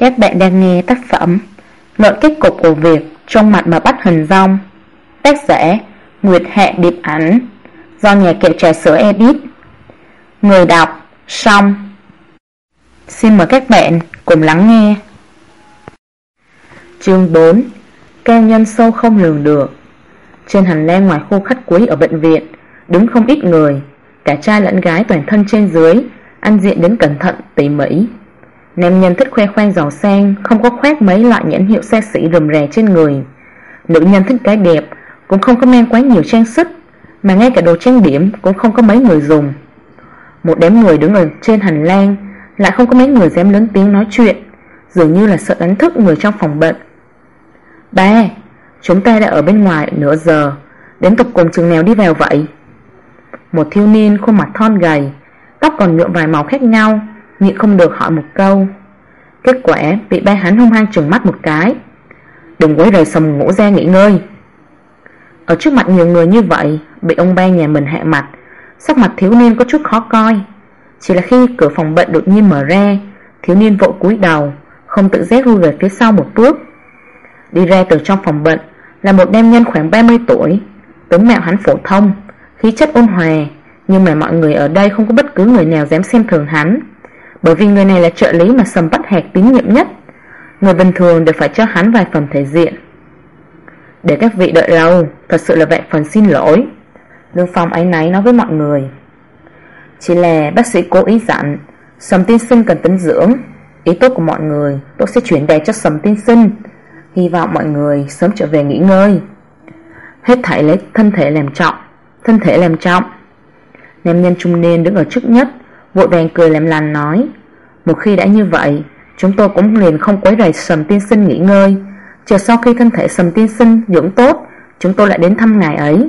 Các bạn đang nghe tác phẩm Luận kết cục của việc trong mặt mà bắt hình dong, tác giả Nguyệt Hạ Điệp Ảnh, do nhà kẹo trà sữa edit. Người đọc Song. Xin mời các bạn cùng lắng nghe. Chương 4. Cao nhân sâu không lường được. Trên hành lang ngoài khu khách quý ở bệnh viện đứng không ít người, cả trai lẫn gái toàn thân trên dưới, ăn diện đến cẩn thận tỉ mỉ. Nam nhân thích khoe khoang giàu sang, không có khoác mấy loại nhãn hiệu xa xỉ rườm rà trên người. Nữ nhân thích cái đẹp, cũng không có mang quá nhiều trang sức, mà ngay cả đồ trang điểm cũng không có mấy người dùng. Một đám người đứng ở trên hành lang, lại không có mấy người dám lớn tiếng nói chuyện, dường như là sợ đánh thức người trong phòng bệnh. Ba, chúng ta đã ở bên ngoài nửa giờ, đến tục cùng chừng nào đi vào vậy? Một thiếu niên khuôn mặt thon gầy, tóc còn nhuộm vài màu khác nhau, nhịn không được hỏi một câu. Kết quả bị ba hắn hung hăng trừng mắt một cái. Đừng quấy rầy sầm ngủ ra nghỉ ngơi. Ở trước mặt nhiều người như vậy, bị ông ba nhà mình hạ mặt, sắc mặt thiếu niên có chút khó coi. Chỉ là khi cửa phòng bệnh đột nhiên mở ra, thiếu niên vội cúi đầu, không tự giác lui về phía sau một bước. Đi ra từ trong phòng bệnh là một nam nhân khoảng 30 tuổi. Tướng mạo hắn phổ thông, khí chất ôn hòa, nhưng mà mọi người ở đây không có bất cứ người nào dám xem thường hắn, bởi vì người này là trợ lý mà Sầm Bách Hạc tín nhiệm nhất. Người bình thường đều phải cho hắn vài phần thể diện. Để các vị đợi lâu, thật sự là vạn phần xin lỗi, Lương Phong áy náy nói với mọi người. Chỉ là bác sĩ cố ý dặn Sầm tiên sinh cần tĩnh dưỡng. Ý tốt của mọi người tôi sẽ chuyển đạt cho Sầm tiên sinh, hy vọng mọi người sớm trở về nghỉ ngơi. Hết thảy lấy thân thể làm trọng. Thân thể làm trọng. Nam nhân trung niên đứng ở trước nhất vội vàng cười làm lành nói, một khi đã như vậy, chúng tôi cũng liền không quấy rầy Sầm tiên sinh nghỉ ngơi, chờ sau khi thân thể Sầm tiên sinh dưỡng tốt, chúng tôi lại đến thăm ngài ấy.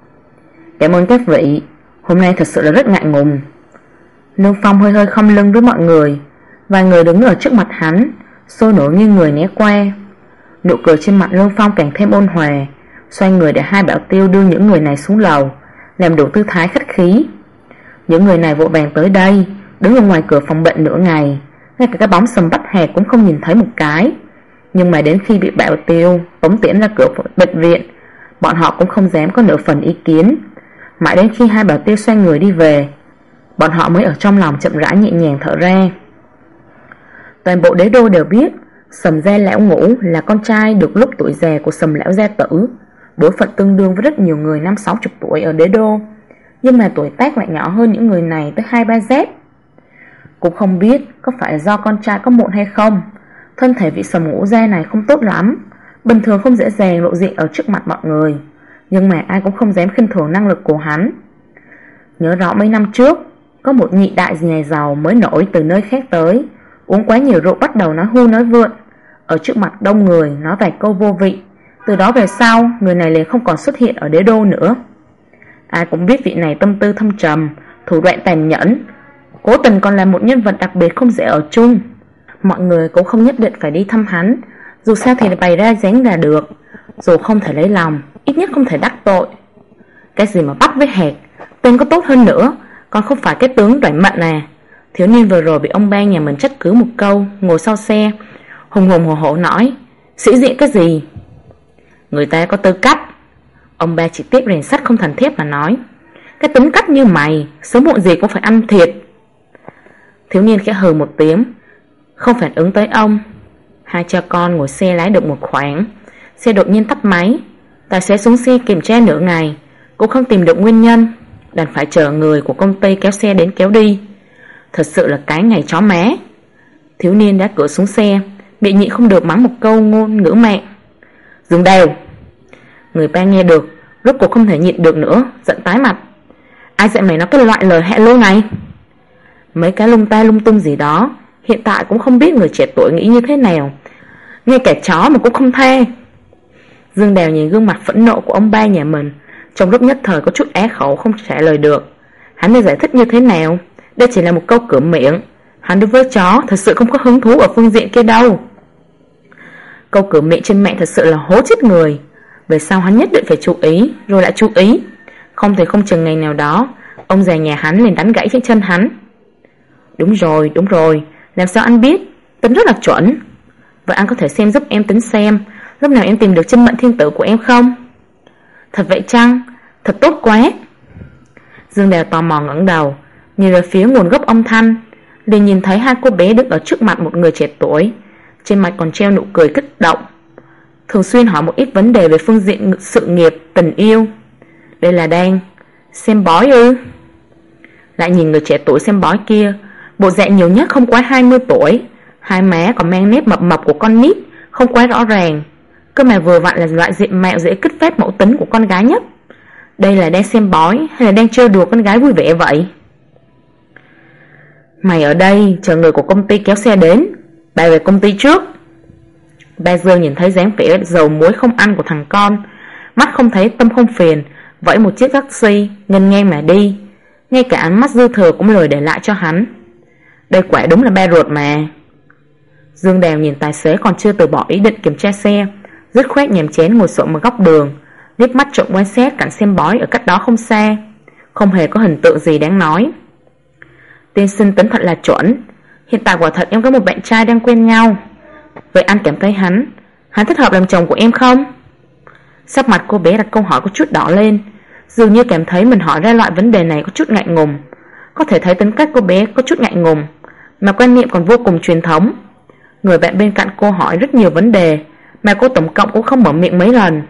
Cảm ơn các vị, hôm nay thật sự là rất ngại ngùng. Lương Phong hơi hơi khom lưng với mọi người, vài người đứng ở trước mặt hắn sôi nổi như người né qua. Nụ cười trên mặt Lương Phong càng thêm ôn hòa, xoay người để hai bảo tiêu đưa những người này xuống lầu, làm đủ tư thái khách khí. Những người này vội vàng tới đây, đứng ở ngoài cửa phòng bệnh nửa ngày, ngay cả cái bóng Sầm Bách Hạc cũng không nhìn thấy một cái. Nhưng mà đến khi bị bảo tiêu tống tiễn ra cửa bệnh viện, bọn họ cũng không dám có nửa phần ý kiến. Mãi đến khi hai bảo tiêu xoay người đi về, bọn họ mới ở trong lòng chậm rãi nhẹ nhàng thở ra. Toàn bộ đế đô đều biết Sầm gia lão Ngũ là con trai được lúc tuổi già của Sầm lão gia tử, bối phận tương đương với rất nhiều người 50-60 tuổi ở đế đô, nhưng mà tuổi tác lại nhỏ hơn những người này tới 2-3 Z. Cũng không biết có phải do con trai có muộn hay không, thân thể vị Sầm Ngũ gia này không tốt lắm, bình thường không dễ dàng lộ diện ở trước mặt mọi người, nhưng mà ai cũng không dám khinh thường năng lực của hắn. Nhớ rõ mấy năm trước, có một nhị đại nhà giàu mới nổi từ nơi khác tới, uống quá nhiều rượu bắt đầu nói hưu nói vượn, ở trước mặt đông người nói vài câu vô vị. Từ đó về sau, người này liền không còn xuất hiện ở đế đô nữa. Ai cũng biết vị này tâm tư thâm trầm, thủ đoạn tàn nhẫn, cố tình còn là một nhân vật đặc biệt không dễ ở chung. Mọi người cũng không nhất định phải đi thăm hắn, dù sao thì bày ra dáng là được, dù không thể lấy lòng, ít nhất không thể đắc tội. Cái gì mà bắt với Hạc, tên có tốt hơn nữa, còn không phải cái tướng đoản mệnh à. Thiếu niên vừa rồi bị ông ba nhà mình trách cứ một câu, ngồi sau xe hùng hùng hổ hổ nói, sĩ diện cái gì? Người ta có tư cách. Ông ba chỉ tiếp rèn sắt không thành thép mà nói, cái tính cách như mày sớm muộn gì cũng phải ăn thiệt. Thiếu niên khẽ hừ một tiếng, không phản ứng tới ông. Hai cha con ngồi xe lái được một khoảng, xe đột nhiên tắt máy. Tài xế xuống xe kiểm tra nửa ngày cũng không tìm được nguyên nhân, đành phải chờ người của công ty kéo xe đến kéo đi. Thật sự là cái ngày chó má. Thiếu niên đã cửa xuống xe, bị nhịn không được mắng một câu ngôn ngữ mẹ. Dừng đều. Người ba nghe được, rốt cuộc không thể nhịn được nữa, giận tái mặt. Ai dạy mày nói cái loại lời hạ lưu này? Mấy cái lung ta lung tung gì đó, hiện tại cũng không biết người trẻ tuổi nghĩ như thế nào, ngay cả chó mà cũng không tha. Dương Đào nhìn gương mặt phẫn nộ của ông ba nhà mình, trong lúc nhất thời có chút á khẩu không trả lời được. Hắn nên giải thích như thế nào? Đây chỉ là một câu cửa miệng, hắn đối với chó thật sự không có hứng thú ở phương diện kia đâu. Câu cửa miệng trên mạng thật sự là hố chết người. Về sau hắn nhất định phải chú ý, rồi lại chú ý, không thể không chừng ngày nào đó ông già nhà hắn liền đánh gãy cái chân hắn. Đúng rồi, làm sao anh biết? Tính rất là chuẩn. Vậy anh có thể xem giúp em tính xem lúc nào em tìm được chân mệnh thiên tử của em không? Thật vậy chăng? Thật tốt quá. Dương Đào tò mò ngẩng đầu nhìn về phía nguồn gốc âm thanh, liền nhìn thấy hai cô bé đứng ở trước mặt một người trẻ tuổi, trên mặt còn treo nụ cười kích động, thường xuyên hỏi một ít vấn đề về phương diện sự nghiệp, tình yêu. Đây là đang xem bói ư? Lại nhìn người trẻ tuổi xem bói kia, bộ dạng nhiều nhất không quá 20 tuổi, hai má còn mang nếp mập mập của con nít, không quá rõ ràng, cơ mà vừa vặn là loại diện mạo dễ kích phát mẫu tính của con gái nhất. Đây là đang xem bói hay là đang trêu đùa con gái vui vẻ vậy? Mày ở đây chờ người của công ty kéo xe đến, bà về công ty trước. Ba Dương nhìn thấy dáng vẻ dầu muối không ăn của thằng con, mắt không thấy tâm không phiền, vẫy một chiếc taxi nghênh ngang mà đi, ngay cả ánh mắt dư thừa cũng lười để lại cho hắn. Đây quả đúng là ba ruột mà. Dương Đào nhìn tài xế còn chưa từ bỏ ý định kiểm tra xe, dứt khoát nhàm chén ngồi xổm ở góc đường, liếc mắt trộm quan sát cảnh xem bói ở cách đó không xa, không hề có hình tượng gì đáng nói. Tiên sinh tính thật là chuẩn. Hiện tại quả thật em có một bạn trai đang quen nhau. Vậy anh cảm thấy hắn thích hợp làm chồng của em không? Sắc mặt cô bé đặt câu hỏi có chút đỏ lên, dường như cảm thấy mình hỏi ra loại vấn đề này có chút ngại ngùng. Có thể thấy tính cách cô bé có chút ngại ngùng, mà quan niệm còn vô cùng truyền thống. Người bạn bên cạnh cô hỏi rất nhiều vấn đề, mà cô tổng cộng cũng không mở miệng mấy lần.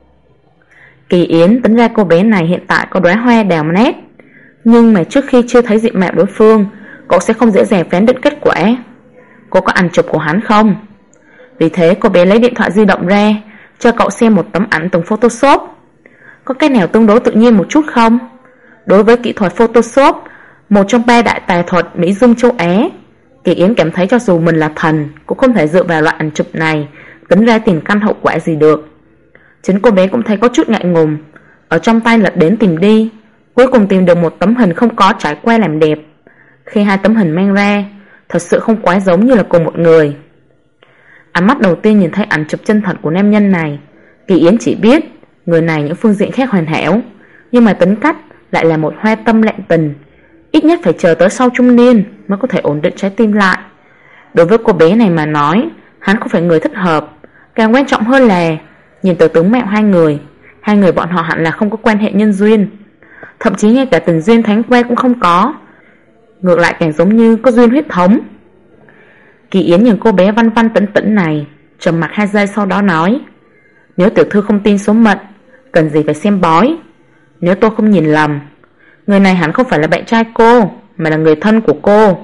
Kỳ Yến tính ra cô bé này hiện tại có đóa hoa đào nét, nhưng mà trước khi chưa thấy diện mạo đối phương, cậu sẽ không dễ dàng phán định kết quả. Cô có ảnh chụp của hắn không? Vì thế cô bé lấy điện thoại di động ra, cho cậu xem một tấm ảnh từng Photoshop. Có cái nào tương đối tự nhiên một chút không? Đối với kỹ thuật Photoshop, một trong ba đại tài thuật Mỹ Dung châu Á, Kỳ Yến cảm thấy cho dù mình là thần cũng không thể dựa vào loại ảnh chụp này tính ra tiền căn hậu quả gì được. Chính cô bé cũng thấy có chút ngại ngùng, ở trong tay lật đến tìm đi, cuối cùng tìm được một tấm hình không có trải qua làm đẹp. Khi hai tấm hình mang ra, thật sự không quá giống như là cùng một người. Ánh mắt đầu tiên nhìn thấy ảnh chụp chân thật của nam nhân này, Kỳ Yến chỉ biết người này những phương diện khác hoàn hảo, nhưng mà tính cách lại là một hoa tâm lạnh tình, ít nhất phải chờ tới sau trung niên mới có thể ổn định trái tim lại. Đối với cô bé này mà nói, hắn không phải người thích hợp. Càng quan trọng hơn là nhìn từ tướng mạo hai người bọn họ hẳn là không có quan hệ nhân duyên, thậm chí ngay cả tình duyên thoáng qua cũng không có, ngược lại càng giống như có duyên huyết thống. Kỳ Yến nhìn cô bé văn văn tĩnh tĩnh này, trầm mặc 2 giây sau đó nói: Nếu tiểu thư không tin số mệnh, cần gì phải xem bói? Nếu tôi không nhìn lầm, người này hẳn không phải là bạn trai cô, mà là người thân của cô.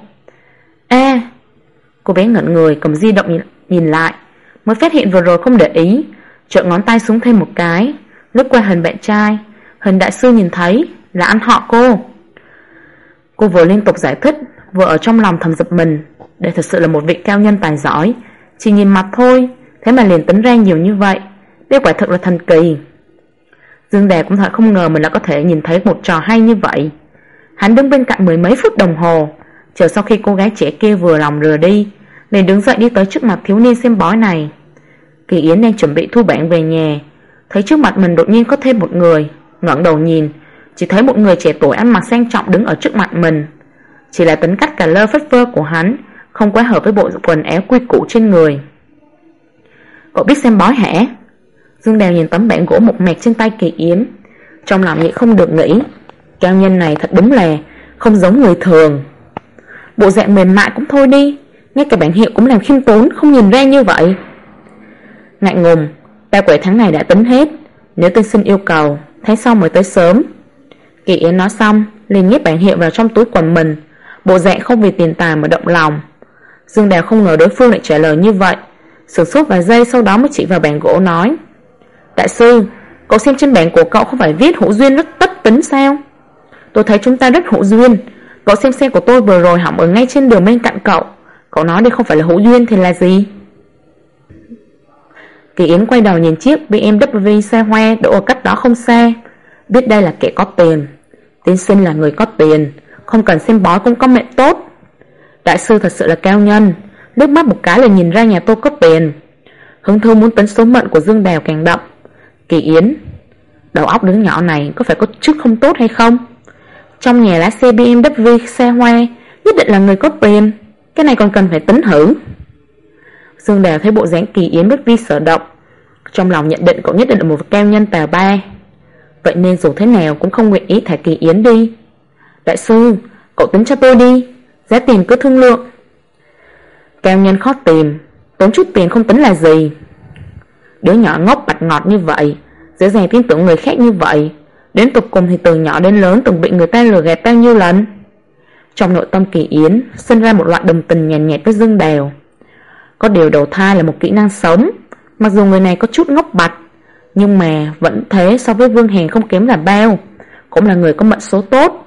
Cô bé ngẩn người cầm di động nhìn lại, mới phát hiện vừa rồi không để ý, trợn ngón tay xuống thêm một cái, lướt qua hình bạn trai, hình đại sư nhìn thấy là anh họ cô. Cô vừa liên tục giải thích, vừa ở trong lòng thầm giật mình. Đây thật sự là một vị cao nhân tài giỏi, chỉ nhìn mặt thôi, thế mà liền tính ra nhiều như vậy. Đây quả thực là thần kỳ. Dương Đào cũng thật không ngờ mình đã có thể nhìn thấy một trò hay như vậy. Hắn đứng bên cạnh 10 mấy phút đồng hồ, chờ sau khi cô gái trẻ kia vừa lòng rời đi, liền đứng dậy đi tới trước mặt thiếu niên xem bói này. Kỳ Yến đang chuẩn bị thu bản về nhà, thấy trước mặt mình đột nhiên có thêm một người, ngẩng đầu nhìn, chỉ thấy một người trẻ tuổi ăn mặc sang trọng đứng ở trước mặt mình. Chỉ là tính cách cà lơ phất phơ của hắn không quá hợp với bộ quần áo quy củ trên người. Cậu biết xem bói hả? Dương Đào nhìn tấm bảng gỗ mộc mạc trên tay Kỳ Yến, trong lòng nghĩ không được nghĩ, cao nhân này thật đúng là không giống người thường. Bộ dạng mềm mại cũng thôi đi, ngay cả bảng hiệu cũng làm khiêm tốn, không nhìn ra như vậy. Ngại ngùng, ba quẻ tháng này đã tính hết, nếu tiên sinh yêu cầu, tháng sau mới tới sớm. Kỳ Yến nói xong, liền nhét bảng hiệu vào trong túi quần mình, bộ dạng không vì tiền tài mà động lòng. Dương Đào không ngờ đối phương lại trả lời như vậy, sửng sốt vài giây sau đó mới chỉ vào bảng gỗ nói: Đại sư, cậu xem trên bảng của cậu không phải viết hữu duyên rất tất tính sao? Tôi thấy chúng ta rất hữu duyên. Cậu xem xe của tôi vừa rồi hỏng ở ngay trên đường bên cạnh cậu, cậu nói đây không phải là hữu duyên thì là gì? Kỳ Yến quay đầu nhìn chiếc BMW xe hoa đỗ ở cách đó không xa, biết đây là kẻ có tiền. Tiên sinh là người có tiền, không cần xem bói cũng có mệnh tốt. Đại sư thật sự là cao nhân, liếc mắt một cái là nhìn ra nhà tôi có tiền. Hứng thú muốn tính số mệnh của Dương Đào càng đậm. Kỳ Yến, đầu óc đứa nhỏ này có phải có chút không tốt hay không? Trong nhà lái xe BMW xe hoa nhất định là người có tiền, cái này còn cần phải tính thử. Dương Đào thấy bộ dáng Kỳ Yến bất vi sở động, trong lòng nhận định cậu nhất định là một cao nhân tà ba, vậy nên dù thế nào cũng không nguyện ý thả Kỳ Yến đi. Đại sư, cậu tính cho tôi đi, giá tiền cứ thương lượng. Cao nhân khó tìm, tốn chút tiền không tính là gì. Đứa nhỏ ngốc bạch ngọt như vậy, dễ dàng tin tưởng người khác như vậy, đến tục cùng thì từ nhỏ đến lớn từng bị người ta lừa gạt bao nhiêu lần. Trong nội tâm Kỳ Yến sinh ra một loại đồng tình nhàn nhạt với Dương Đào. Có điều đầu thai là một kỹ năng sống, mặc dù người này có chút ngốc bạch, nhưng mà vẫn thế so với Vương Hàn không kém là bao, cũng là người có mệnh số tốt.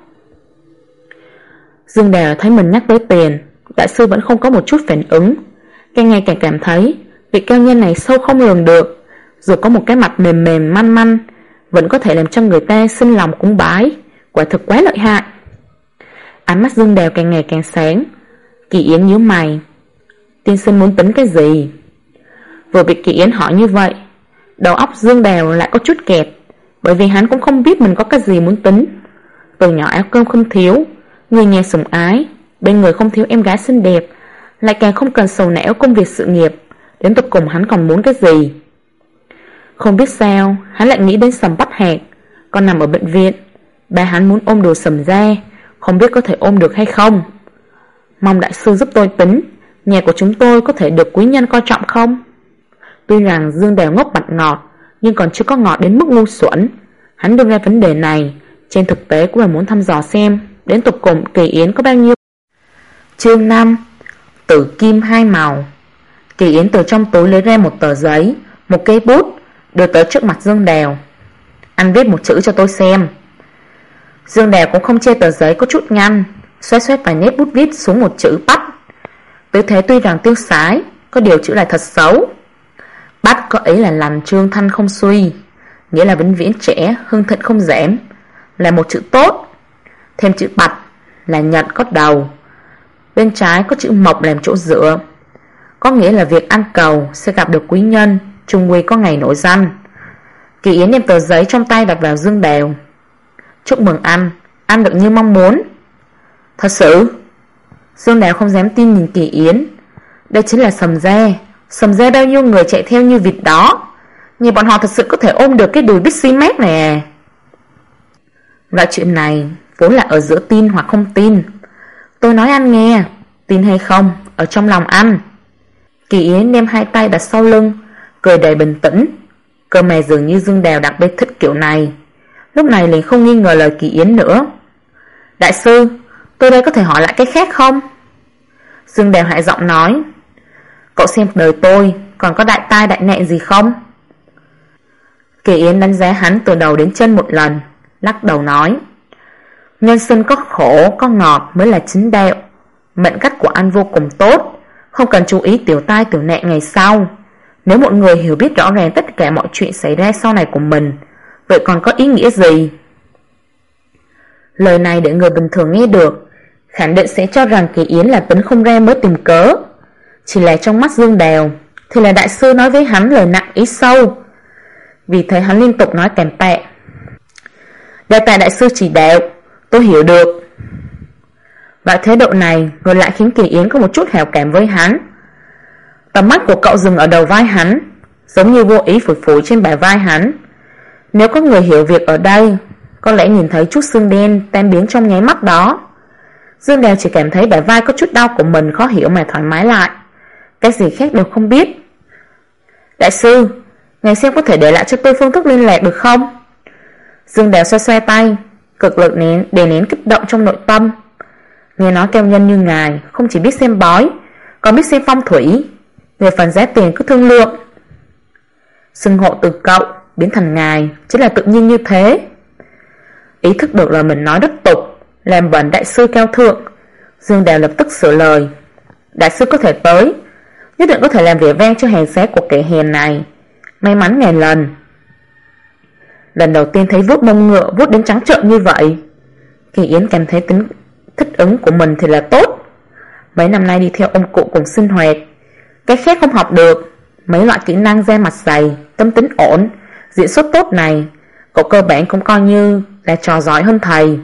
Dương Đào thấy mình nhắc tới tiền, đại sư vẫn không có một chút phản ứng, càng ngày càng cảm thấy vị cao nhân này sâu không lường được, dù có một cái mặt mềm mềm manh manh, vẫn có thể làm cho người ta sinh lòng cúng bái, quả thực quá lợi hại. Ánh mắt Dương Đào càng ngày càng sáng. Kỳ Yến nhíu mày, tiên sinh muốn tính cái gì? Vừa bị Kỳ Yến hỏi như vậy, đầu óc Dương Đào lại có chút kẹt, bởi vì hắn cũng không biết mình có cái gì muốn tính. Từ nhỏ áo cơm không thiếu, người nhà sủng ái, bên người không thiếu em gái xinh đẹp, lại càng không cần sầu não công việc sự nghiệp, đến tục cùng hắn còn muốn cái gì? Không biết sao, hắn lại nghĩ đến Sầm Bắt Hạc, còn nằm ở bệnh viện. Ba hắn muốn ôm đồ Sầm ra, không biết có thể ôm được hay không. Mong đại sư giúp tôi tính, nhà của chúng tôi có thể được quý nhân coi trọng không? Tuy rằng Dương Đào ngốc bạch ngọt, nhưng còn chưa có ngọt đến mức ngu xuẩn. Hắn đưa ra vấn đề này, trên thực tế cũng là muốn thăm dò xem đến tục cùng Kỳ Yến có bao nhiêu. Chương 5. Tử kim hai màu. Kỳ Yến từ trong túi lấy ra một tờ giấy, một cây bút, đưa tới trước mặt Dương Đào. Anh viết một chữ cho tôi xem. Dương Đào cũng không chê tờ giấy có chút nhăn, xoét xoét vài nét bút viết xuống một chữ Bắt. Tư thế tuy rằng tiêu sái, có điều chữ lại thật xấu. Bắt có ý là làm trương thanh không suy, nghĩa là vĩnh viễn trẻ, hưng thịnh không giảm, là một chữ tốt. Thêm chữ Bạch là nhận có đầu, bên trái có chữ Mộc làm chỗ dựa, có nghĩa là việc ăn cầu sẽ gặp được quý nhân, chung quy có ngày nổi danh. Kỳ Yến đem tờ giấy trong tay đặt vào Dương Đào. Chúc mừng anh được như mong muốn. Thật sự? Dương Đào không dám tin nhìn Kỳ Yến. Đây chính là Sầm ra bao nhiêu người chạy theo như vịt đó, nhìn bọn họ thật sự có thể ôm được cái đùi bít xi mét này à? Loại chuyện này vốn là ở giữa tin hoặc không tin. Tôi nói anh nghe, tin hay không ở trong lòng anh. Kỳ Yến đem hai tay đặt sau lưng, cười đầy bình tĩnh. Cơ mà dường như Dương Đào đặc biệt thích kiểu này, lúc này liền không nghi ngờ lời Kỳ Yến nữa. Đại sư, tôi đây có thể hỏi lại cái khác không? Dương Đào hạ giọng nói. Cậu xem đời tôi còn có đại tai đại nạn gì không? Kỳ Yến đánh giá hắn từ đầu đến chân một lần, lắc đầu nói. Nhân sinh có khổ có ngọt mới là chính đạo. Mệnh cách của anh vô cùng tốt, không cần chú ý tiểu tai tiểu nạn ngày sau. Nếu một người hiểu biết rõ ràng tất cả mọi chuyện xảy ra sau này của mình, vậy còn có ý nghĩa gì? Lời này để người bình thường nghe được, khẳng định sẽ cho rằng Kỳ Yến là tính không ra mới tìm cớ. Chỉ là trong mắt Dương Đào thì là đại sư nói với hắn lời nặng ý sâu, vì thế hắn liên tục nói cảm tạ. Đa tạ đại sư chỉ đạo, tôi hiểu được. Loại thái độ này ngược lại khiến Kỳ Yến có một chút hảo cảm với hắn. Tầm mắt của cậu dừng ở đầu vai hắn, giống như vô ý phủi phủi trên bả vai hắn. Nếu có người hiểu việc ở đây, có lẽ nhìn thấy chút xương đen tan biến trong nháy mắt đó. Dương Đào chỉ cảm thấy bả vai có chút đau của mình khó hiểu mà thoải mái lại, cái gì khác đều không biết. Đại sư, ngài xem có thể để lại cho tôi phương thức liên lạc được không? Dương Đào xoay xoay tay, cực lực đè nén kích động trong nội tâm. Nghe nói cao nhân như ngài không chỉ biết xem bói, còn biết xem phong thủy. Về phần giá tiền cứ thương lượng. Xưng hộ từ cậu biến thành ngài chính là tự nhiên như thế. Ý thức được lời mình nói rất tục, làm bẩn đại sư cao thượng, Dương Đào lập tức sửa lời. Đại sư có thể tới, nhất định có thể làm vẻ vang cho hàng xé của kẻ hèn này. May mắn ngàn lần. Lần đầu tiên thấy vuốt mông ngựa vuốt đến trắng trợn như vậy, Kỳ Yến cảm thấy tính thích ứng của mình thì là tốt. Mấy năm nay đi theo ông cụ cùng sinh hoạt, cái khác không học được. Mấy loại kỹ năng da mặt dày, tâm tính ổn, diễn xuất tốt này, cậu cơ bản cũng coi như là trò giỏi hơn thầy.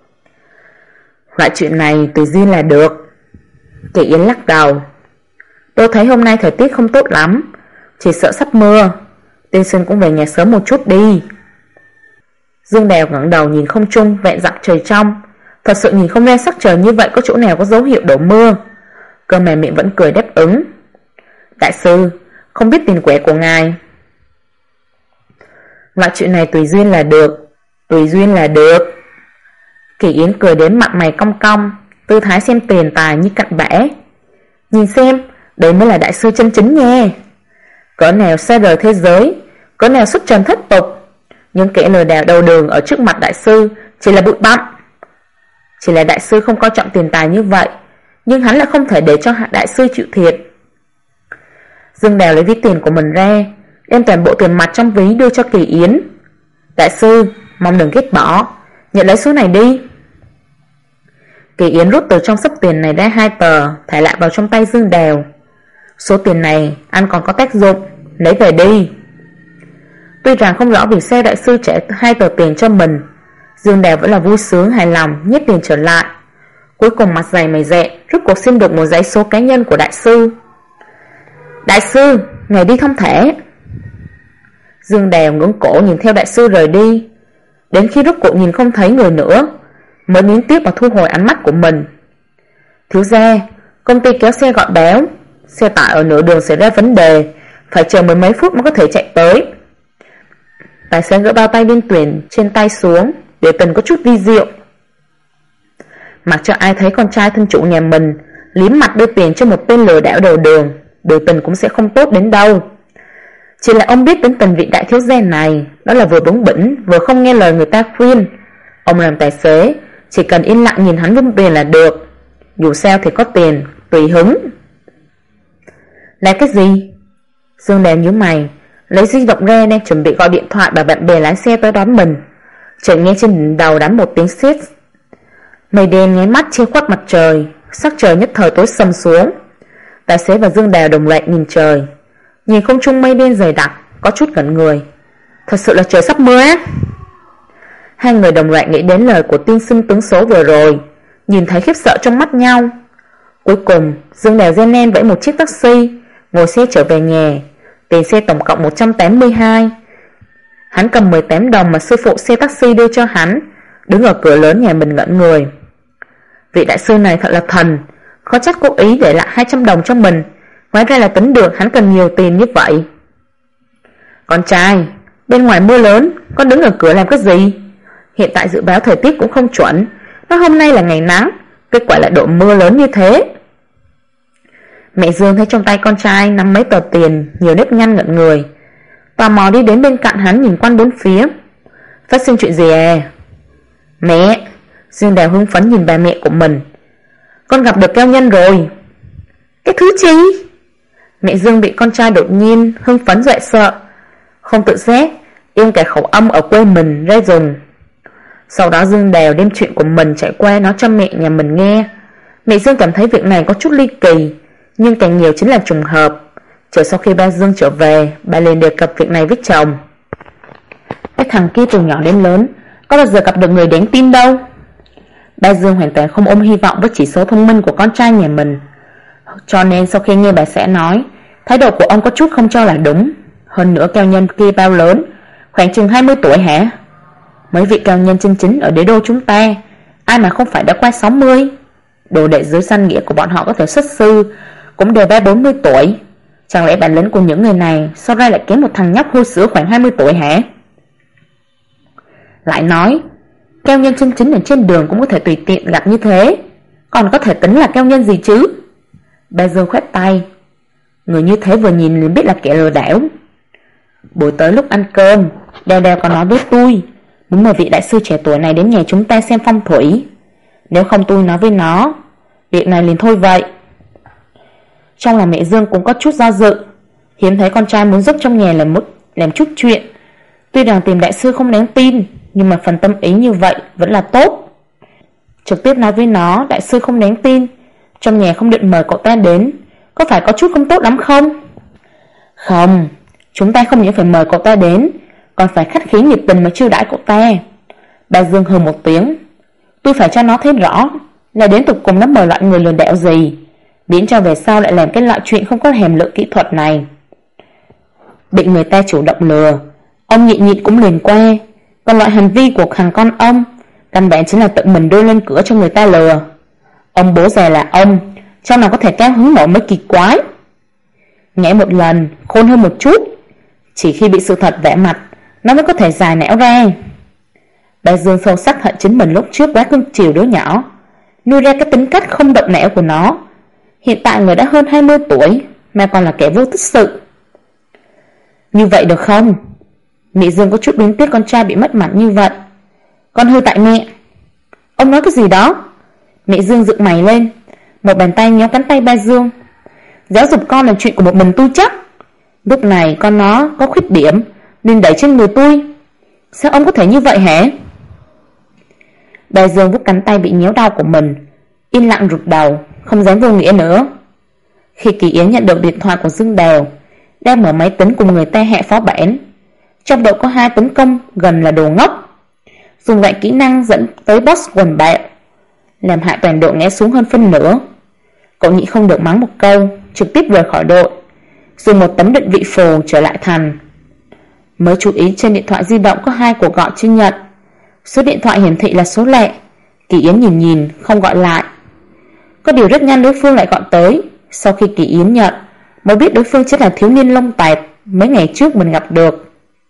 Loại chuyện này tùy duyên là được. Kỳ Yến lắc đầu. Tôi thấy hôm nay thời tiết không tốt lắm, chỉ sợ sắp mưa. Tiên sinh cũng về nhà sớm một chút đi. Dương Đào ngẩng đầu nhìn không trung vẹn dặm trời trong. Thật sự nhìn không ra sắc trời như vậy có chỗ nào có dấu hiệu đổ mưa. Cơ mà miệng vẫn cười đáp ứng. Đại sư, không biết tiền quẻ của ngài. Loại chuyện này tùy duyên là được. Tùy duyên là được. Kỳ Yến cười đến mặt mày cong cong, tư thái xem tiền tài như cặn bã. Nhìn xem, đấy mới là đại sư chân chính nha. Cỡ nào xa rời thế giới, cỡ nào xuất trần thất tục, những kẻ lừa đảo đầu đường ở trước mặt đại sư chỉ là bụi bặm. Chỉ là đại sư không coi trọng tiền tài như vậy, nhưng hắn lại không thể để cho đại sư chịu thiệt. Dương Đào lấy ví tiền của mình ra, đem toàn bộ tiền mặt trong ví đưa cho Kỳ Yến. Đại sư, mong đừng ghét bỏ, nhận lấy số này đi. Kỳ Yến rút từ trong sấp tiền này ra 2 tờ, thả lại vào trong tay Dương Đào. Số tiền này anh còn có tác dụng, lấy về đi. Tuy rằng không rõ vì sao đại sư trả 2 tờ tiền cho mình, Dương Đào vẫn là vui sướng hài lòng nhét tiền trở lại. Cuối cùng mặt dày mày dẹ rút cuộc xin được một giấy số cá nhân của đại sư. Đại sư, ngài đi thông thả. Dương Đào ngưỡng cổ nhìn theo đại sư rời đi, đến khi rút cuộc nhìn không thấy người nữa mới nín tiếp và thu hồi ánh mắt của mình. Thiếu gia, công ty kéo xe gọi báo, xe tải ở nửa đường xảy ra vấn đề, phải chờ mười mấy phút mới có thể chạy tới. Tài xế gỡ bao tay bên tuyển trên tay xuống, để tình có chút vi diệu. Mặc cho ai thấy con trai thân chủ nhà mình liếm mặt đưa tiền cho một tên lừa đảo đầu đường, biểu tình cũng sẽ không tốt đến đâu. Chỉ là ông biết tính tình vị đại thiếu gia này, đó là vừa bướng bỉnh vừa không nghe lời người ta khuyên. Ông làm tài xế, chỉ cần yên lặng nhìn hắn vung tiền là được. Dù sao thì có tiền, tùy hứng. Là cái gì? Dương Đào nhíu mày, lấy di động ra đang chuẩn bị gọi điện thoại bảo bạn bè lái xe tới đón mình. Chợt nghe trên đỉnh đầu đánh một tiếng sét. Mây đen nháy mắt che khuất mặt trời, sắc trời nhất thời tối sầm xuống. Tài xế và Dương Đào đồng loạt nhìn trời, nhìn không trung mây đen dày đặc, có chút ngẩn người. Thật sự là trời sắp mưa á. Hai người đồng loạt nghĩ đến lời của tiên sinh tướng số vừa rồi, nhìn thấy khiếp sợ trong mắt nhau. Cuối cùng Dương Đào gian nan vẫy một chiếc taxi, ngồi xe trở về nhà. Tiền xe tổng cộng 182. Hắn cầm 18 đồng mà sư phụ xe taxi đưa cho hắn, đứng ở cửa lớn nhà mình ngẩn người. Vị đại sư này thật là thần, khó trách cố ý để lại 200 đồng cho mình, hóa ra là tính được hắn cần nhiều tiền như vậy. Con trai, bên ngoài mưa lớn, con đứng ở cửa làm cái gì? Hiện tại dự báo thời tiết cũng không chuẩn, nói hôm nay là ngày nắng, kết quả lại đổ mưa lớn như thế. Mẹ Dương thấy trong tay con trai nắm mấy tờ tiền, nhiều nếp nhăn ngẩn người, tò mò đi đến bên cạnh hắn nhìn quanh bốn phía. Phát sinh chuyện gì à? Mẹ! Dương Đào hưng phấn nhìn bà mẹ của mình. Con gặp được cao nhân rồi. Cái thứ chi? Mẹ Dương bị con trai đột nhiên hưng phấn dọa sợ, không tự giác đem cả khẩu âm ở quê mình ra dùng. Sau đó Dương Đào đem chuyện của mình trải qua nói cho mẹ nhà mình nghe. Mẹ Dương cảm thấy việc này có chút ly kỳ, nhưng càng nhiều chính là trùng hợp. Chờ sau khi ba Dương trở về, bà liền đề cập việc này với chồng. Cái thằng kia từ nhỏ đến lớn có bao giờ gặp được người đáng tin đâu. Ba Dương hoàn toàn không ôm hy vọng với chỉ số thông minh của con trai nhà mình, cho nên sau khi nghe bà xã nói, thái độ của ông có chút không cho là đúng. Hơn nữa cao nhân kia bao lớn, khoảng chừng 20 tuổi hả? Mấy vị cao nhân chân chính ở đế đô chúng ta, ai mà không phải đã qua 60? Đồ đệ dưới danh nghĩa của bọn họ có thể xuất sư cũng đều 30-40 tuổi. Chẳng lẽ bản lĩnh của những người này sau ra lại kém một thằng nhóc hôi sữa khoảng 20 tuổi hả? Lại nói, cao nhân chân chính ở trên đường cũng có thể tùy tiện gặp như thế, còn có thể tính là cao nhân gì chứ? Ba Dương khoét tay. Người như thế vừa nhìn liền biết là kẻ lừa đảo. Buổi tới lúc ăn cơm, Đeo Đeo có nói với tôi muốn mời vị đại sư trẻ tuổi này đến nhà chúng ta xem phong thủy. Nếu không tôi nói với nó, việc này liền thôi vậy. Trong lòng mẹ Dương cũng có chút do dự, hiếm thấy con trai muốn giúp trong nhà làm chút chuyện. Tuy rằng tìm đại sư không đáng tin, nhưng mà phần tâm ý như vậy vẫn là tốt. Trực tiếp nói với nó đại sư không đáng tin, trong nhà không định mời cậu ta đến, có phải có chút không tốt lắm không? Không, chúng ta không những phải mời cậu ta đến, còn phải khách khí nhiệt tình mà chiêu đãi cậu ta. Bà Dương hừ một tiếng. Tôi phải cho nó thấy rõ là đến tục cùng nó mời loại người lừa đảo gì. biến cho về sau lại làm cái loại chuyện không có hàm lượng kỹ thuật này. Bị người ta chủ động lừa, ông nhịn nhịn cũng liền qua. Còn loại hành vi của thằng con ông căn bản chính là tự mình đưa lên cửa cho người ta lừa. Ông bố già là ông, trong nào có thể cao hứng nổi mới kỳ quái. Nhảy một lần, khôn hơn một chút, chỉ khi bị sự thật vẽ mặt nó mới có thể dài nẻo ra. Bà Dương sâu sắc hận chính mình lúc trước quá cưng chiều đứa nhỏ, nuôi ra cái tính cách không động não của nó. Hiện tại người đã hơn 20 tuổi mà còn là kẻ vô tích sự. Như vậy được không? Mẹ Dương có chút biến tiếc con trai bị mất mặt như vậy. Con hư tại mẹ. Ông nói cái gì đó? Mẹ Dương dựng mày lên, một bàn tay nhéo cánh tay ba Dương. Giáo dục con là chuyện của một mình tôi chắc. Lúc này con nó có khuyết điểm nên đẩy trên người tôi. Sao ông có thể như vậy hả? Ba Dương vuốt cánh tay bị nhéo đau của mình, yên lặng rụt đầu, không dám vô nghĩa nữa. Khi Kỳ Yến nhận được điện thoại của Dương Đào, đang mở máy tính cùng người ta hạ phó bản. Trong đội có 2 tấn công gần là đồ ngốc, dùng loại kỹ năng dẫn tới boss quần bạo, làm hại toàn đội ngã xuống hơn phân nửa. Cậu nhị không được mắng một câu, trực tiếp rời khỏi đội, dùng một tấm định vị phù trở lại thành. Mới chú ý trên điện thoại di động có 2 cuộc gọi chưa nhận. Số điện thoại hiển thị là số lẻ. Kỳ Yến nhìn không gọi lại. Có điều rất nhanh đối phương lại gọi tới. Sau khi Kỳ Yến nhận, mới biết đối phương chính là thiếu niên lông tẹt mấy ngày trước mình gặp được.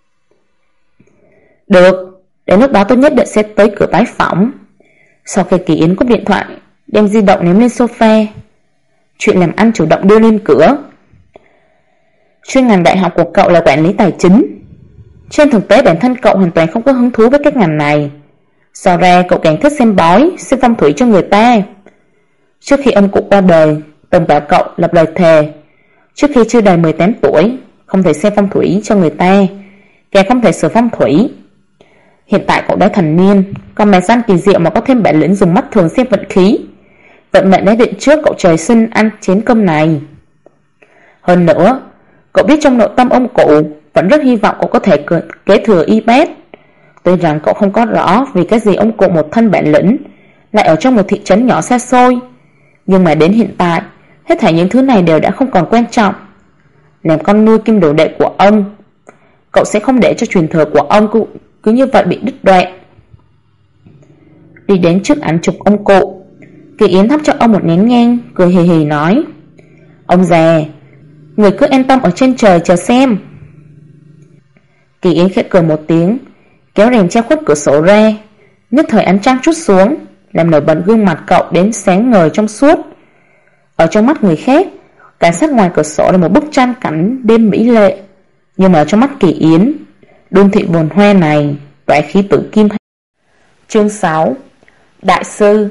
Được, đến lúc đó tôi nhất định sẽ tới cửa bái phỏng. Sau khi Kỳ Yến cúp điện thoại, đem di động ném lên sofa. Chuyện làm ăn chủ động đưa lên cửa. Chuyên ngành đại học của cậu là quản lý tài chính. Trên thực tế bản thân cậu hoàn toàn không có hứng thú với các ngành này. So ra cậu càng thích xem bói, xem phong thủy cho người ta. Trước khi ông cụ qua đời, từng bảo cậu lập lời thề, trước khi chưa đầy 18 tuổi không thể xem phong thủy cho người ta, càng không thể sửa phong thủy. Hiện tại cậu đã thành niên, còn mẹ gian kỳ diệu mà có thêm bản lĩnh dùng mắt thường xem vận khí. Vận mệnh đã định trước cậu trời sinh ăn chén cơm này. Hơn nữa, cậu biết trong nội tâm ông cụ vẫn rất hy vọng cậu có thể kế thừa y bát. Tuy rằng cậu không có rõ vì cái gì ông cụ một thân bản lĩnh lại ở trong một thị trấn nhỏ xa xôi, nhưng mà đến hiện tại hết thảy những thứ này đều đã không còn quan trọng. Làm con nuôi kim đồ đệ của ông, cậu sẽ không để cho truyền thừa của ông cứ như vậy bị đứt đoạn. Đi đến trước ảnh chụp ông cụ, Kỳ Yến thắp cho ông một nén nhang, cười hì hì nói: Ông già, người cứ yên tâm ở trên trời chờ xem. Kỳ Yến khẽ cười một tiếng, kéo rèm che khuất cửa sổ ra. Nhất thời ánh trăng trút xuống, làm nổi bật gương mặt cậu đến sáng ngời trong suốt. Ở trong mắt người khác, cảnh sát ngoài cửa sổ là một bức tranh cảnh đêm mỹ lệ, nhưng mà trong mắt Kỳ Yến, đô thị vườn hoa này tỏa khí tử kim. Chương 6. Đại sư.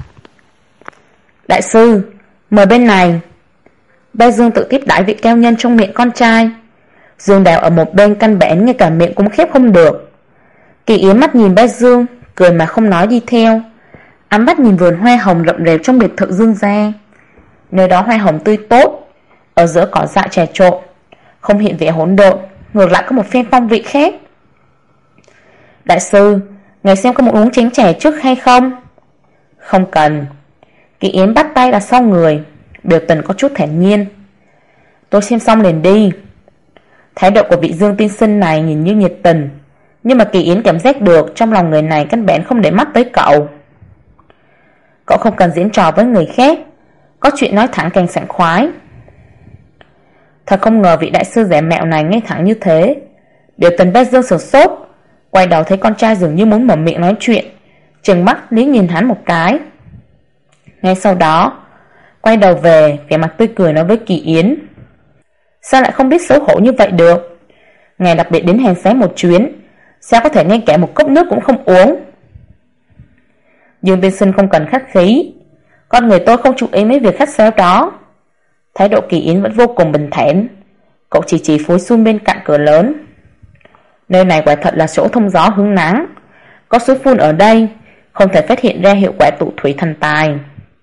Đại sư, mời bên này. Ba Dương tự tiếp đãi vị cao nhân trong miệng con trai. Dương Đào ở một bên căn bản ngay cả miệng cũng khép không được. Kỳ Yến mắt nhìn ba Dương, cười mà không nói đi theo. Ám mắt nhìn vườn hoa hồng rậm rạp trong biệt thự Dương gia. Nơi đó hoa hồng tươi tốt, ở giữa cỏ dại trà trộn, không hiện vẻ hỗn độn, ngược lại có một phen phong vị khác. Đại sư, ngài xem có muốn uống chén trà trước hay không? Không cần. Kỳ Yến bắt tay đặt sau người, biểu tình có chút thản nhiên. Tôi xem xong liền đi. Thái độ của vị Dương tiên sinh này nhìn như nhiệt tình, nhưng mà Kỳ Yến cảm giác được trong lòng người này căn bản không để mắt tới cậu. Cậu không cần diễn trò với người khác, có chuyện nói thẳng càng sảng khoái. Thật không ngờ vị đại sư giả mạo này ngay thẳng như thế. Biểu tình ba Dương sửng sốt, quay đầu thấy con trai dường như muốn mở miệng nói chuyện, trừng mắt liếc nhìn hắn một cái. Ngay sau đó quay đầu về, vẻ mặt tươi cười nói với Kỳ Yến: Sao lại không biết xấu hổ như vậy được? Ngài đặc biệt đến hàng xóm một chuyến, sao có thể ngay cả một cốc nước cũng không uống? Dương tiên sinh không cần khách khí, con người tôi không chú ý mấy việc khách sáo đó. Thái độ Kỳ Yến vẫn vô cùng bình thản. Cậu chỉ phối xun bên cạnh cửa lớn. Nơi này quả thật là chỗ thông gió hứng nắng, có suối phun ở đây, không thể phát hiện ra hiệu quả tụ thủy thành tài.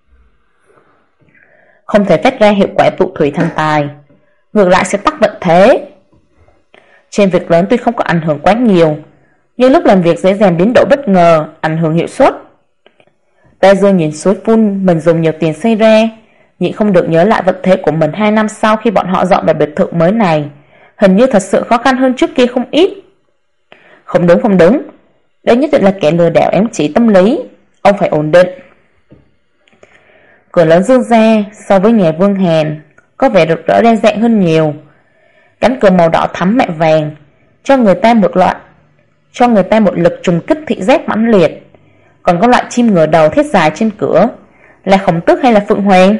Ngược lại sẽ tắc vận thế. Trên việc lớn tuy không có ảnh hưởng quá nhiều, nhưng lúc làm việc dễ dàng biến đổi bất ngờ, ảnh hưởng hiệu suất. Ba Dương nhìn suối phun mình dùng nhiều tiền xây ra, nhịn không được nhớ lại vận thế của mình 2 năm sau khi bọn họ dọn về biệt thự mới này. Hình như thật sự khó khăn hơn trước kia không ít. Không đúng. Đây nhất định là kẻ lừa đảo ém chỉ tâm lý. Ông phải ổn định. Cửa lớn Dương gia so với nhà Vương Hàn có vẻ rực rỡ đa dạng hơn nhiều. Cánh cửa màu đỏ thắm mẹ vàng cho người ta một lực trùng kích thị giác mãnh liệt. Còn có loại chim ngửa đầu thét dài trên cửa là Khổng Tước hay là Phượng Hoàng?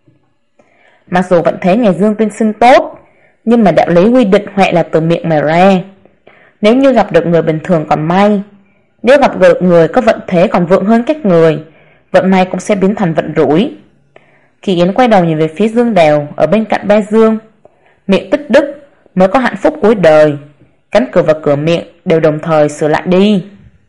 Mặc dù vận thế nhà Dương tiên sinh tốt, nhưng mà đạo lý quy định họa là từ miệng mà ra. Nếu như gặp được người bình thường còn may, nếu gặp được người có vận thế còn vượng hơn các người, vận may cũng sẽ biến thành vận rủi. Kỳ Yến quay đầu nhìn về phía Dương Đào ở bên cạnh ba Dương. Miệng tích đức mới có hạnh phúc cuối đời. Cánh cửa và cửa miệng đều đồng thời sửa lại đi.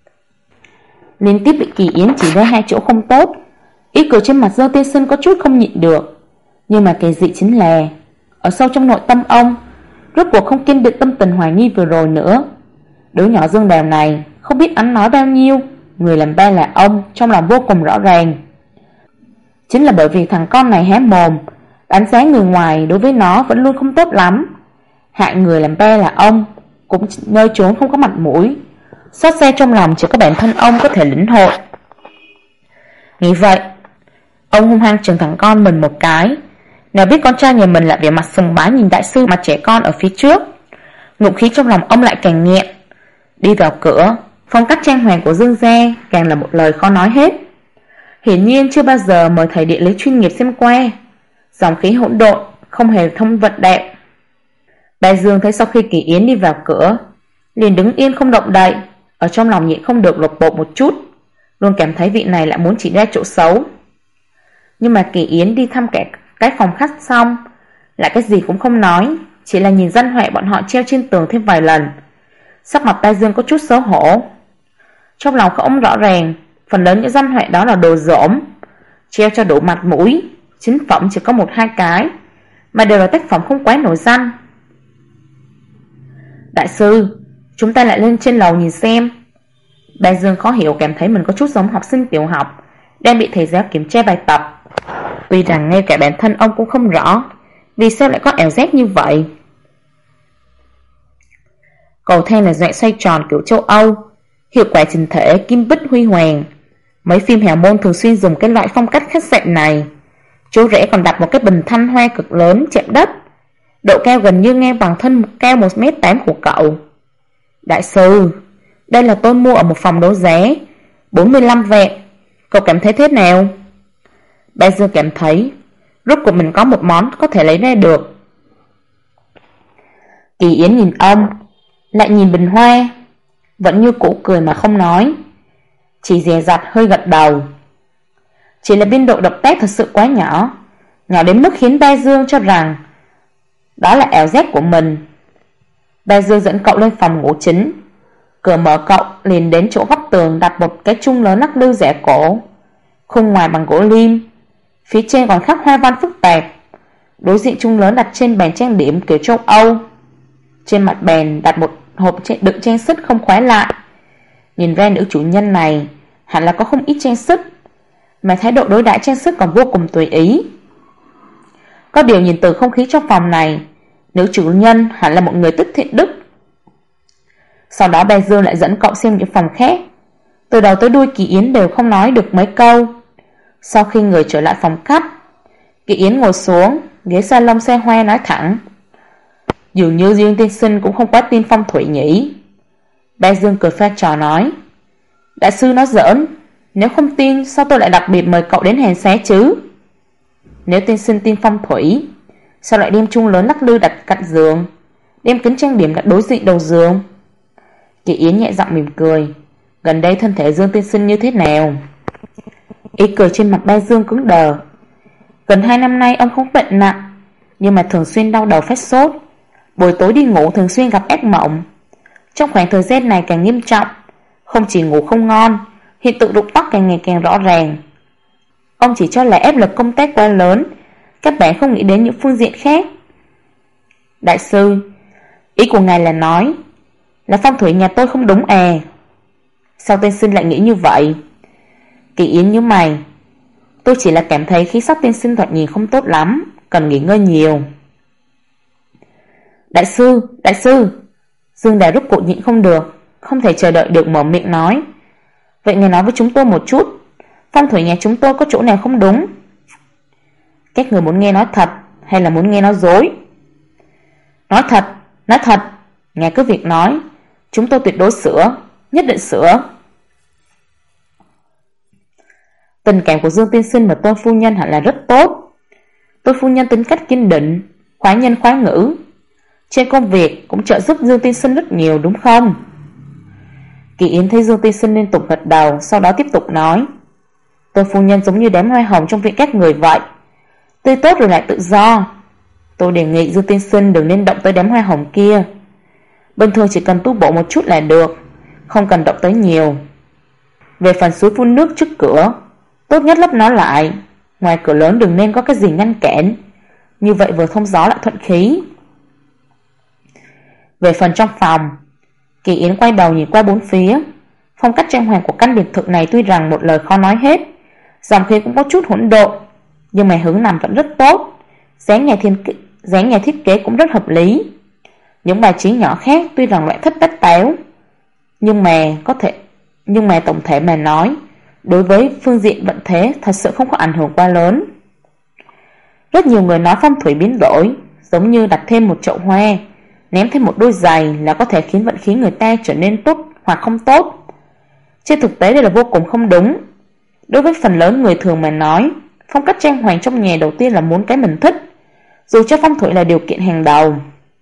Liên tiếp bị Kỳ Yến chỉ ra 2 chỗ không tốt. Ý cười trên mặt Dương tiên sinh có chút không nhịn được. Nhưng mà kỳ dị chính là ở sâu trong nội tâm ông rốt cuộc không kiên định tâm tình hoài nghi vừa rồi nữa. Đứa nhỏ Dương Đào này không biết ăn nói bao nhiêu, người làm ba là ông trong lòng vô cùng rõ ràng. Chính là bởi vì thằng con này hé mồm, đánh giá người ngoài đối với nó vẫn luôn không tốt lắm. Hại người làm ba là ông cũng nơi trốn không có mặt mũi. Xót xa trong lòng chỉ có bản thân ông có thể lĩnh hội. Nghĩ vậy, ông hung hăng trừng thẳng con mình một cái. Nào biết con trai nhà mình lại vẻ mặt sùng bái nhìn đại sư mặt trẻ con ở phía trước. Ngụm khí trong lòng ông lại càng nghẹn. Đi vào cửa, phong cách trang hoàng của Dương gia càng là một lời khó nói hết. Hiển nhiên chưa bao giờ mời thầy địa lý chuyên nghiệp xem qua. Dòng khí hỗn độn, không hề thông vận đạo. Ba Dương thấy sau khi Kỳ Yến đi vào cửa, liền đứng yên không động đậy, ở trong lòng nhịn không được lột bột một chút, luôn cảm thấy vị này lại muốn chỉ ra chỗ xấu. Nhưng mà Kỳ Yến đi thăm cái phòng khách xong, lại cái gì cũng không nói, chỉ là nhìn danh họa bọn họ treo trên tường thêm vài lần. Sắc mặt Ba Dương có chút xấu hổ. Trong lòng của ông rõ ràng, phần lớn những danh họa đó là đồ dỗm, treo cho đủ mặt mũi, chính phẩm chỉ có 1-2 cái, mà đều là tác phẩm không quá nổi danh. Đại sư, chúng ta lại lên trên lầu nhìn xem. Ba Dương khó hiểu cảm thấy mình có chút giống học sinh tiểu học đang bị thầy giáo kiểm tra bài tập. Tuy rằng ngay cả bản thân ông cũng không rõ vì sao lại có ảo giác như vậy. Cầu thang là dạng xoay tròn kiểu châu Âu, hiệu quả trình thể kim bích huy hoàng. Mấy phim hào môn thường xuyên dùng cái loại phong cách khách sạn này. Chỗ rẽ còn đặt một cái bình thanh hoa cực lớn chạm đất, độ cao gần như ngang bằng thân cao 1m8 của cậu. Đại sư, đây là tôi mua ở một phòng đấu giá 45 vạn, cậu cảm thấy thế nào? Ba Dương cảm thấy rốt cuộc mình có một món có thể lấy ra được. Kỳ Yến nhìn ông, lại nhìn bình hoa, vẫn như cũ cười mà không nói, chỉ dè dặt hơi gật đầu. Chỉ là biên độ động tác thật sự quá nhỏ, nhỏ đến mức khiến Ba Dương cho rằng đó là ảo giác của mình. Ba Dương dẫn cậu lên phòng ngủ chính. Cửa mở, cậu liền đến chỗ góc tường đặt một cái chung lớn lắc lư rẻ cổ, khung ngoài bằng gỗ lim, phía trên còn khắc hoa văn phức tạp. Đối diện chung lớn đặt trên bàn trang điểm kiểu châu Âu. Trên mặt bàn đặt một hộp đựng trang sức không khóa lại. Nhìn ra nữ chủ nhân này hẳn là có không ít trang sức, mà thái độ đối đãi trang sức còn vô cùng tùy ý. Có điều nhìn từ không khí trong phòng này, nữ chủ nhân hẳn là một người tích thiện đức. Sau đó Ba Dương lại dẫn cậu xem những phòng khác. Từ đầu tới đuôi Kỳ Yến đều không nói được mấy câu. Sau khi người trở lại phòng khách, Kỳ Yến ngồi xuống ghế salon xe hoa nói thẳng: dường như Dương tiên sinh cũng không quá tin phong thủy nhỉ? Ba Dương cười pha trò nói: đại sư nói giỡn, nếu không tin sao tôi lại đặc biệt mời cậu đến hàn xá chứ? Nếu tiên sinh tin phong thủy, sao lại đem chung lớn lắc lư đặt cạnh giường, đem kính trang điểm đặt đối diện đầu giường? Kỳ Yến nhẹ giọng mỉm cười: gần đây thân thể Dương tiên sinh như thế nào? Ý cười trên mặt Ba Dương cứng đờ. Gần 2 năm nay ông không bệnh nặng, nhưng mà thường xuyên đau đầu phát sốt, buổi tối đi ngủ thường xuyên gặp ác mộng. Trong khoảng thời gian này càng nghiêm trọng, không chỉ ngủ không ngon, hiện tượng rụng tóc càng ngày càng rõ ràng. Ông chỉ cho là áp lực công tác quá lớn, các bạn không nghĩ đến những phương diện khác. Đại sư, ý của ngài là nói là phong thủy nhà tôi không đúng à? Sao tiên sinh lại nghĩ như vậy? Kỳ Yến nhíu mày. Tôi chỉ là cảm thấy khí sắc tiên sinh thoạt nhìn không tốt lắm, cần nghỉ ngơi nhiều. Đại sư. Dương Đào rốt cuộc nhịn không được, không thể chờ đợi được mở miệng nói. Vậy ngài nói với chúng tôi một chút, phong thủy nhà chúng tôi có chỗ nào không đúng? Các người muốn nghe nói thật hay là muốn nghe nói dối? Nói thật, ngài cứ việc nói, chúng tôi tuyệt đối sửa, nhất định sửa. Tình cảm của Dương tiên sinh và Tôn phu nhân hẳn là rất tốt. Tôn phu nhân tính cách kiên định, khoái nhân khoái ngữ, trên công việc cũng trợ giúp Dương tiên sinh rất nhiều đúng không? Kỳ Yến thấy Dương tiên sinh liên tục gật đầu, sau đó tiếp tục nói. Tôn phu nhân giống như đám hoa hồng trong viện các người vậy, tươi tốt rồi lại tự do. Tôi đề nghị Dương tiên sinh đừng nên động tới đám hoa hồng kia. Bình thường chỉ cần tu bổ một chút là được, không cần động tới nhiều. Về phần suối phun nước trước cửa, tốt nhất lấp nó lại, ngoài cửa lớn đừng nên có cái gì ngăn cản, như vậy vừa thông gió lại thuận khí. Về phần trong phòng, Kỳ Yến quay đầu nhìn qua bốn phía. Phong cách trang hoàng của căn biệt thự này tuy rằng một lời khó nói hết, dòng khí cũng có chút hỗn độn, nhưng mà hướng nằm vẫn rất tốt, dáng nhà thiết kế cũng rất hợp lý. Những bài trí nhỏ khác tuy rằng loại thất bát táo, nhưng mà tổng thể mà nói, đối với phương diện vận thế thật sự không có ảnh hưởng quá lớn. Rất nhiều người nói phong thủy biến đổi giống như đặt thêm một chậu hoa, ném thêm một đôi giày là có thể khiến vận khí người ta trở nên tốt hoặc không tốt. Trên thực tế đây là vô cùng không đúng. Đối với phần lớn người thường mà nói, phong cách trang hoàng trong nhà đầu tiên là muốn cái mình thích, dù cho phong thủy là điều kiện hàng đầu.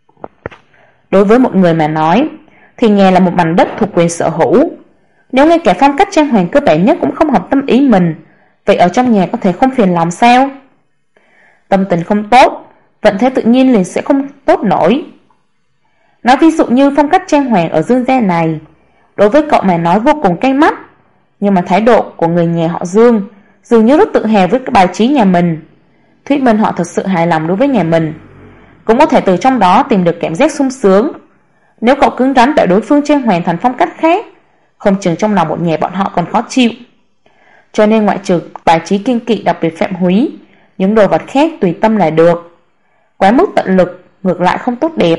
Đối với một người mà nói, thì nhà là một mảnh đất thuộc quyền sở hữu. Nếu ngay cả phong cách trang hoàng cơ bản nhất cũng không hợp tâm ý mình, vậy ở trong nhà có thể không phiền lòng sao? Tâm tình không tốt, vận thế tự nhiên liền sẽ không tốt nổi. Nói ví dụ như phong cách trang hoàng ở Dương gia này, đối với cậu mà nói vô cùng cay mắt, nhưng mà thái độ của người nhà họ Dương dường như rất tự hào với cái bài trí nhà mình, thuyết minh họ thật sự hài lòng đối với nhà mình, cũng có thể từ trong đó tìm được cảm giác sung sướng. Nếu cậu cứng rắn để đối phương trang hoàng thành phong cách khác, không chừng trong lòng một nhà bọn họ còn khó chịu. Cho nên ngoại trừ bài trí kiêng kỵ đặc biệt phạm húy, những đồ vật khác tùy tâm là được. Quá mức tận lực ngược lại không tốt đẹp.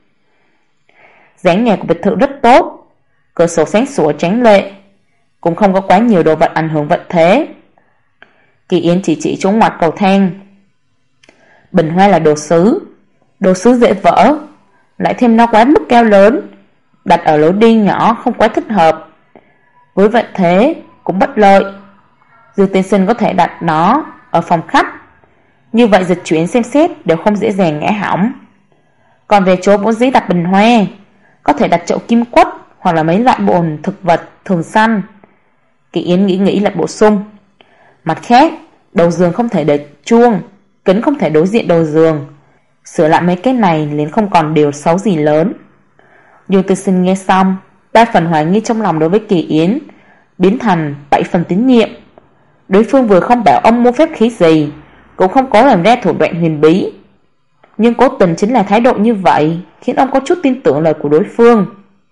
Dáng nhà của biệt thự rất tốt, cửa sổ sáng sủa tráng lệ, cũng không có quá nhiều đồ vật ảnh hưởng vận thế. Kỳ Yến chỉ chỗ ngoặt cầu thang. Bình hoa là đồ sứ dễ vỡ, lại thêm nó quá mức cao lớn, đặt ở lối đi nhỏ không quá thích hợp, với vận thế cũng bất lợi. Dương tiên sinh có thể đặt nó ở phòng khách, như vậy dịch chuyển xem xét đều không dễ dàng ngã hỏng. Còn về chỗ vốn dĩ đặt bình hoa, có thể đặt chậu kim quất hoặc là mấy loại bồn thực vật thường xanh. Kỳ Yến nghĩ lại bổ sung. Mặt khác, đầu giường không thể để chuông, kính không thể đối diện đầu giường. Sửa lại mấy cái này liền không còn điều xấu gì lớn. Dương Tư Sinh nghe xong, 3 phần hoài nghi trong lòng đối với Kỳ Yến biến thành 7 phần tín nhiệm. Đối phương vừa không bảo ông mua phép khí gì, cũng không có làm ra thủ đoạn huyền bí, nhưng cố tình chính là thái độ như vậy khiến ông có chút tin tưởng lời của đối phương.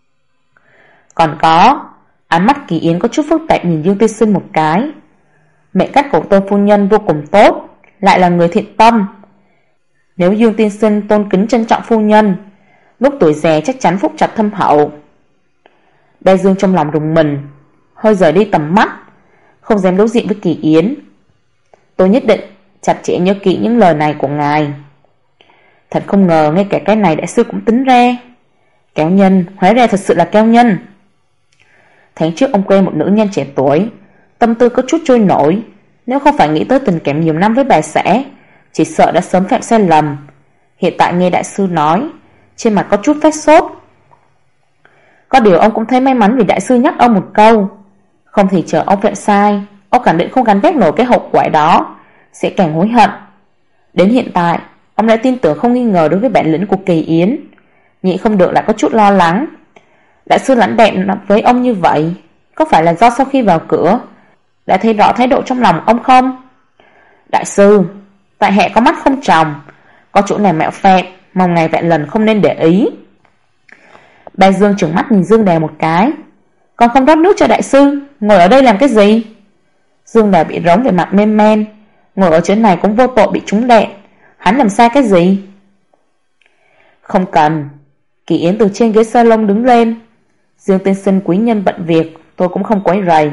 Còn có, ánh mắt Kỳ Yến có chút phức tạp nhìn Dương Tư Sinh một cái. Mẹ cách của Tôn phu nhân vô cùng tốt, lại là người thiện tâm. Nếu Dương tiên sinh tôn kính trân trọng phu nhân, lúc tuổi già chắc chắn phúc trạch thâm hậu. Đại Dương trong lòng rùng mình, hơi rời đi tầm mắt, không dám đối diện với Kỳ Yến. Tôi nhất định chặt chẽ nhớ kỹ những lời này của ngài. Thật không ngờ ngay cả cái này đại sư cũng tính ra. Cao nhân, hóa ra thật sự là cao nhân. Tháng trước ông quen một nữ nhân trẻ tuổi, tâm tư có chút trôi nổi. Nếu không phải nghĩ tới tình cảm nhiều năm với bà xã, chỉ sợ đã sớm phạm sai lầm. Hiện tại nghe đại sư nói, trên mặt có chút phát sốt. Có điều ông cũng thấy may mắn vì đại sư nhắc ông một câu. Không thì chờ ông phạm sai, ông khẳng định không gánh vác nổi cái hậu quả đó, sẽ càng hối hận. Đến hiện tại, ông đã tin tưởng không nghi ngờ đối với bản lĩnh của Kỳ Yến, nhịn không được lại có chút lo lắng. Đại sư lãnh đạm với ông như vậy, có phải là do sau khi vào cửa đã thấy rõ thái độ trong lòng ông không? Đại sư, tại hạ có mắt không tròng, có chỗ nào mẹo phẹt, mong ngài vạn lần không nên để ý. Bà Dương trừng mắt nhìn Dương Đào một cái. Còn không rót nước cho đại sư, ngồi ở đây làm cái gì? Dương Đào bị rống về mặt mên man, ngồi ở chỗ này cũng vô tội bị trúng đạn. Hắn làm sai cái gì? Không cần. Kỳ Yến từ trên ghế salon đứng lên. Dương tiên sinh quý nhân bận việc, tôi cũng không quấy rầy.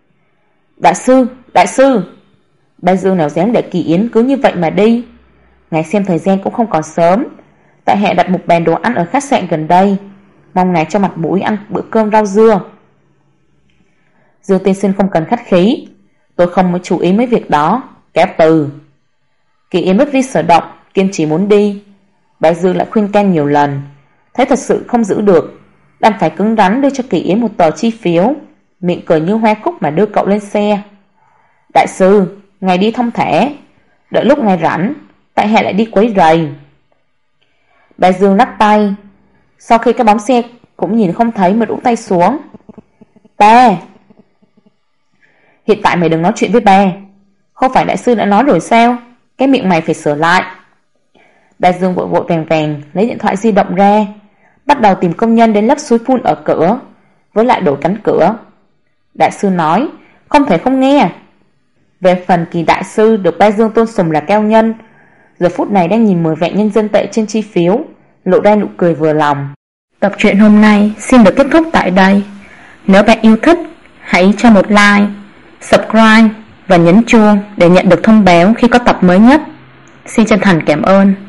Đại sư. Ba Dương nào dám để Kỳ Yến cứ như vậy mà đi. Ngài xem thời gian cũng không còn sớm, tại hạ đặt một bàn đồ ăn ở khách sạn gần đây, mong ngài cho mặt mũi ăn bữa cơm rau dưa. Dương tiên sinh không cần khách khí, tôi không mới chú ý mấy việc đó, kéo từ. Kỳ Yến bất vi sở động, kiên trì muốn đi. Bà Dương lại khuyên can nhiều lần, thấy thật sự không giữ được, đành phải cứng rắn đưa cho Kỳ Yến một tờ chi phiếu, miệng cười như hoa cúc mà đưa cậu lên xe. Đại sư, ngài đi thông thả, đợi lúc ngài rảnh, tại hạ lại đi quấy rầy. Bà Dương lắc tay, sau khi cái bóng xe cũng nhìn không thấy mà rũ tay xuống. Ba, hiện tại mày đừng nói chuyện với ba. Không phải đại sư đã nói rồi sao? Cái miệng mày phải sửa lại. Bà Dương vội vội vàng vàng lấy điện thoại di động ra, bắt đầu tìm công nhân đến lấp suối phun ở cửa, với lại đổi cánh cửa. Đại sư nói, không thể không nghe. Về phần Kỳ đại sư được Ba Dương tôn sùng là cao nhân, giờ phút này đang nhìn 10 vạn nhân dân tệ trên chi phiếu, lộ ra nụ cười vừa lòng. Tập truyện hôm nay xin được kết thúc tại đây. Nếu bạn yêu thích, hãy cho một like, subscribe và nhấn chuông để nhận được thông báo khi có tập mới nhất. Xin chân thành cảm ơn.